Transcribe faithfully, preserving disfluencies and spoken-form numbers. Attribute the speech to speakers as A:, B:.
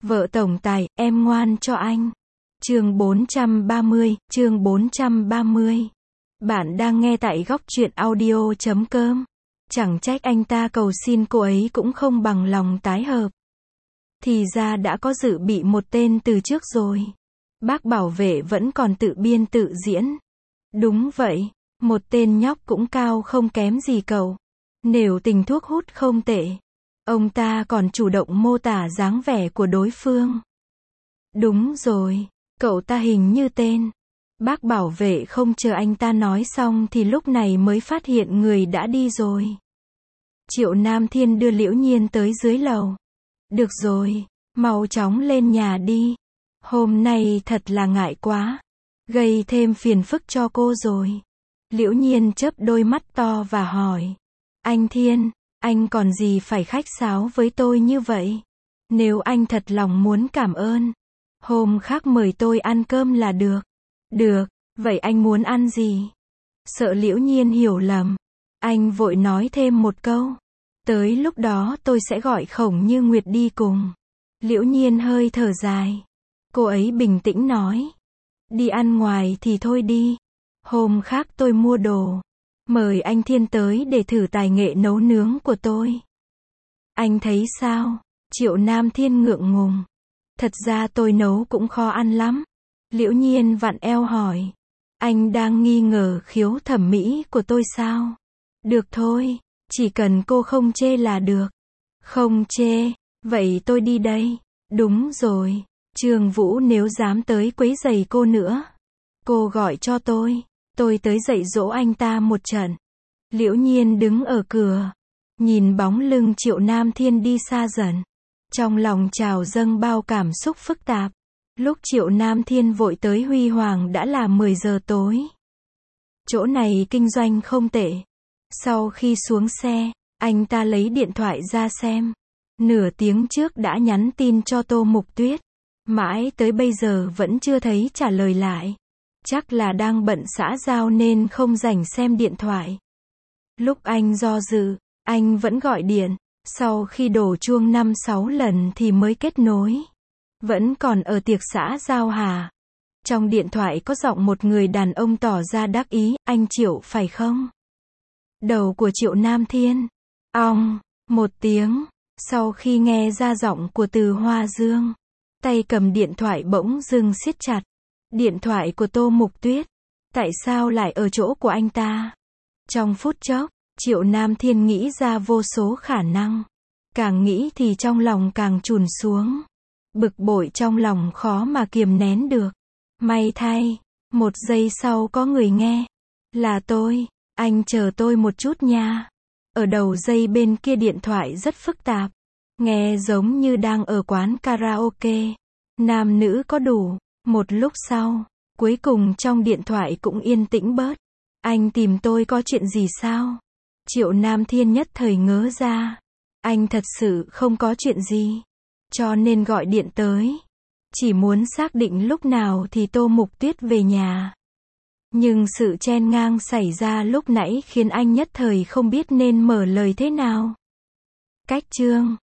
A: Vợ tổng tài, em ngoan cho anh. Chương bốn trăm ba mươi, chương bốn trăm ba mươi. Bạn đang nghe tại góc truyện audio chấm com. Chẳng trách anh ta cầu xin cô ấy cũng không bằng lòng tái hợp. Thì ra đã có dự bị một tên từ trước rồi. Bác bảo vệ vẫn còn tự biên tự diễn. Đúng vậy, một tên nhóc cũng cao không kém gì cậu. Nếu tình thuốc hút không tệ. Ông ta còn chủ động mô tả dáng vẻ của đối phương. Đúng rồi, cậu ta hình như tên. Bác bảo vệ không chờ anh ta nói xong thì lúc này mới phát hiện người đã đi rồi. Triệu Nam Thiên đưa Liễu Nhiên tới dưới lầu. Được rồi, mau chóng lên nhà đi. Hôm nay thật là ngại quá. Gây thêm phiền phức cho cô rồi. Liễu Nhiên chớp đôi mắt to và hỏi. Anh Thiên, anh còn gì phải khách sáo với tôi như vậy? Nếu anh thật lòng muốn cảm ơn, hôm khác mời tôi ăn cơm là được. Được, vậy anh muốn ăn gì? Sợ Liễu Nhiên hiểu lầm, anh vội nói thêm một câu. Tới lúc đó tôi sẽ gọi Khổng Như Nguyệt đi cùng. Liễu Nhiên hơi thở dài. Cô ấy bình tĩnh nói. Đi ăn ngoài thì thôi đi. Hôm khác tôi mua đồ. Mời anh Thiên tới để thử tài nghệ nấu nướng của tôi. Anh thấy sao? Triệu Nam Thiên ngượng ngùng. Thật ra tôi nấu cũng khó ăn lắm. Liễu Nhiên vặn eo hỏi. Anh đang nghi ngờ khiếu thẩm mỹ của tôi sao? Được thôi, chỉ cần cô không chê là được. Không chê, vậy tôi đi đây. Đúng rồi, Trường Vũ nếu dám tới quấy rầy cô nữa, cô gọi cho tôi. Tôi tới dạy dỗ anh ta một trận. Liễu Nhiên đứng ở cửa, nhìn bóng lưng Triệu Nam Thiên đi xa dần. Trong lòng trào dâng bao cảm xúc phức tạp. Lúc Triệu Nam Thiên vội tới Huy Hoàng đã là mười giờ tối. Chỗ này kinh doanh không tệ. Sau khi xuống xe, anh ta lấy điện thoại ra xem. Nửa tiếng trước đã nhắn tin cho Tô Mục Tuyết. Mãi tới bây giờ vẫn chưa thấy trả lời lại. Chắc là đang bận xã giao nên không rảnh xem điện thoại. Lúc anh do dự, anh vẫn gọi điện. Sau khi đổ chuông năm sáu lần thì mới kết nối. Vẫn còn ở tiệc xã giao hả? Trong điện thoại có giọng một người đàn ông tỏ ra đắc ý. Anh Triệu phải không? Đầu của Triệu Nam Thiên. Ong, một tiếng. Sau khi nghe ra giọng của Từ Hoa Dương, tay cầm điện thoại bỗng dưng siết chặt. Điện thoại của Tô Mục Tuyết. Tại sao lại ở chỗ của anh ta? Trong phút chốc, Triệu Nam Thiên nghĩ ra vô số khả năng. Càng nghĩ thì trong lòng càng trùn xuống. Bực bội trong lòng khó mà kiềm nén được. May thay, một giây sau có người nghe. Là tôi, anh chờ tôi một chút nha. Ở đầu dây bên kia điện thoại rất phức tạp. Nghe giống như đang ở quán karaoke. Nam nữ có đủ. Một lúc sau, cuối cùng trong điện thoại cũng yên tĩnh bớt. Anh tìm tôi có chuyện gì sao? Triệu Nam Thiên nhất thời ngớ ra. Anh thật sự không có chuyện gì. Cho nên gọi điện tới. Chỉ muốn xác định lúc nào thì Tô Mục Tuyết về nhà. Nhưng sự chen ngang xảy ra lúc nãy khiến anh nhất thời không biết nên mở lời thế nào. Cách chương